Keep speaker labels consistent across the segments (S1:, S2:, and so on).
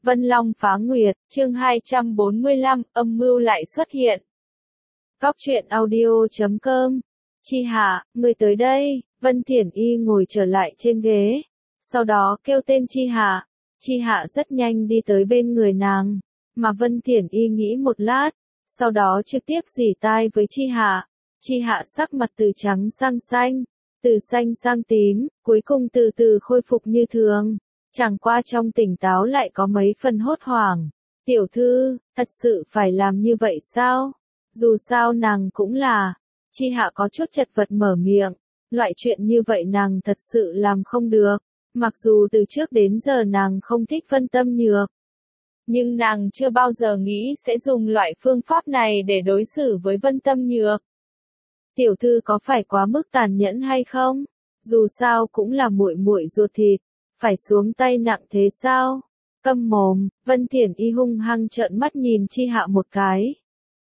S1: Vân Long phá nguyệt, chương 245, âm mưu lại xuất hiện. Góc truyện audio.com. Chi Hạ, người tới đây. Vân Thiển Y ngồi trở lại trên ghế, sau đó kêu tên Chi Hạ. Chi Hạ rất nhanh đi tới bên người nàng, mà Vân Thiển Y nghĩ một lát, sau đó trực tiếp rỉ tai với Chi Hạ. Chi Hạ sắc mặt từ trắng sang xanh, từ xanh sang tím, cuối cùng từ từ khôi phục như thường. Chẳng qua trong tỉnh táo lại có mấy phần hốt hoảng. Tiểu thư, thật sự phải làm như vậy sao? Dù sao nàng cũng là. Chi Hạ có chút chật vật mở miệng. Loại chuyện như vậy nàng thật sự làm không được. Mặc dù từ trước đến giờ nàng không thích Vân Tâm Nhược, nhưng nàng chưa bao giờ nghĩ sẽ dùng loại phương pháp này để đối xử với Vân Tâm Nhược. Tiểu thư có phải quá mức tàn nhẫn hay không? Dù sao cũng là muội muội ruột thịt, phải xuống tay nặng thế sao? Câm mồm, Vân Thiển Y hung hăng trợn mắt nhìn Chi Hạ một cái.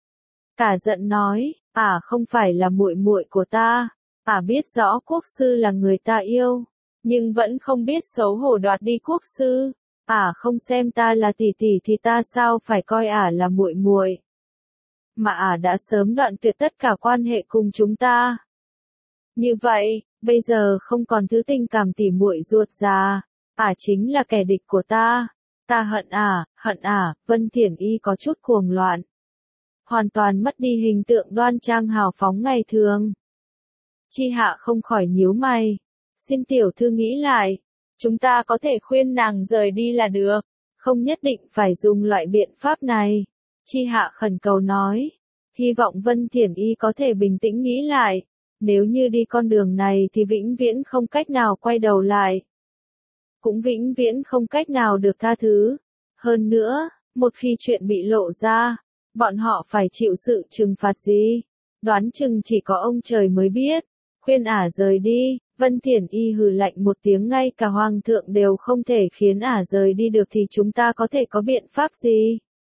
S1: Cả giận nói, không phải là muội muội của ta, biết rõ quốc sư là người ta yêu, nhưng vẫn không biết xấu hổ đoạt đi quốc sư. Không xem ta là tỷ tỷ thì ta sao phải coi là muội muội? Mà đã sớm đoạn tuyệt tất cả quan hệ cùng chúng ta. Như vậy, bây giờ không còn thứ tình cảm tỉ muội ruột già, chính là kẻ địch của ta. Ta hận Vân Thiển Y có chút cuồng loạn. Hoàn toàn mất đi hình tượng đoan trang hào phóng ngày thường. Chi Hạ không khỏi nhíu mày. Xin tiểu thư nghĩ lại, chúng ta có thể khuyên nàng rời đi là được, không nhất định phải dùng loại biện pháp này. Chi Hạ khẩn cầu nói. Hy vọng Vân Thiển Y có thể bình tĩnh nghĩ lại. Nếu như đi con đường này thì vĩnh viễn không cách nào quay đầu lại. Cũng vĩnh viễn không cách nào được tha thứ. Hơn nữa, một khi chuyện bị lộ ra, bọn họ phải chịu sự trừng phạt gì? Đoán chừng chỉ có ông trời mới biết. Khuyên rời đi. Vân Thiển Y hừ lạnh một tiếng, ngay cả hoàng thượng đều không thể khiến rời đi được thì chúng ta có thể có biện pháp gì?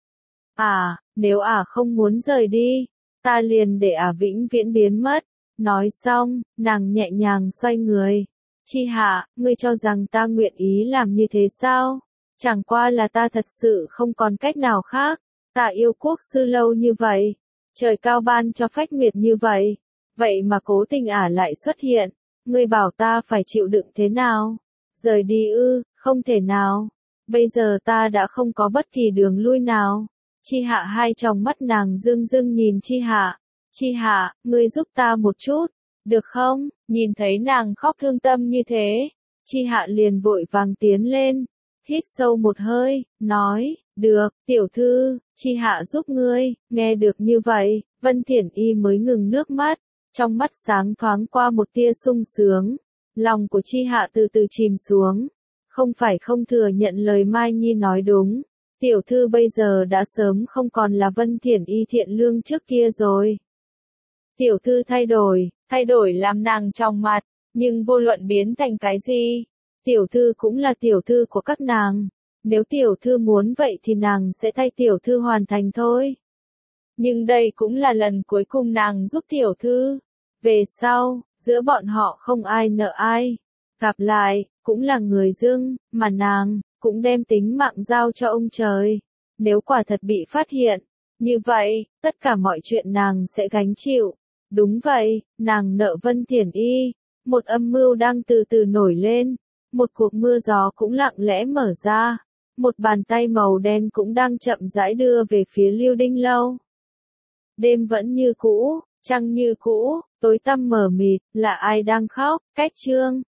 S1: Nếu không muốn rời đi, ta liền để vĩnh viễn biến mất. Nói xong, nàng nhẹ nhàng xoay người. Chi Hạ, ngươi cho rằng ta nguyện ý làm như thế sao? Chẳng qua là ta thật sự không còn cách nào khác. Ta yêu quốc sư lâu như vậy, trời cao ban cho phách nguyệt như vậy, vậy mà cố tình lại xuất hiện. Ngươi bảo ta phải chịu đựng thế nào? Rời đi ư? Không thể nào. Bây giờ ta đã không có bất kỳ đường lui nào. Chi Hạ, hai tròng mắt nàng rưng rưng nhìn Chi Hạ. Chi Hạ, ngươi giúp ta một chút, được không? Nhìn thấy nàng khóc thương tâm như thế, Chi Hạ liền vội vàng tiến lên, hít sâu một hơi, nói, được, tiểu thư, Chi Hạ giúp ngươi. Nghe được như vậy, Vân Thiển Y mới ngừng nước mắt, trong mắt sáng thoáng qua một tia sung sướng. Lòng của Chi Hạ từ từ chìm xuống, không phải không thừa nhận lời Mai Nhi nói đúng. Tiểu thư bây giờ đã sớm không còn là Vân Thiển Y thiện lương trước kia rồi. Tiểu thư thay đổi làm nàng trong mặt, nhưng vô luận biến thành cái gì, tiểu thư cũng là tiểu thư của các nàng. Nếu tiểu thư muốn vậy thì nàng sẽ thay tiểu thư hoàn thành thôi. Nhưng đây cũng là lần cuối cùng nàng giúp tiểu thư. Về sau, giữa bọn họ không ai nợ ai. Gặp lại, cũng là người dưng, mà nàng cũng đem tính mạng giao cho ông trời. Nếu quả thật bị phát hiện, như vậy, tất cả mọi chuyện nàng sẽ gánh chịu. Đúng vậy, nàng nợ Vân Thiển Y. Một âm mưu đang từ từ nổi lên. Một cuộc mưa gió cũng lặng lẽ mở ra. Một bàn tay màu đen cũng đang chậm rãi đưa về phía Lưu Đinh Lâu. Đêm vẫn như cũ, trăng như cũ, tối tăm mờ mịt, là ai đang khóc? Cách chương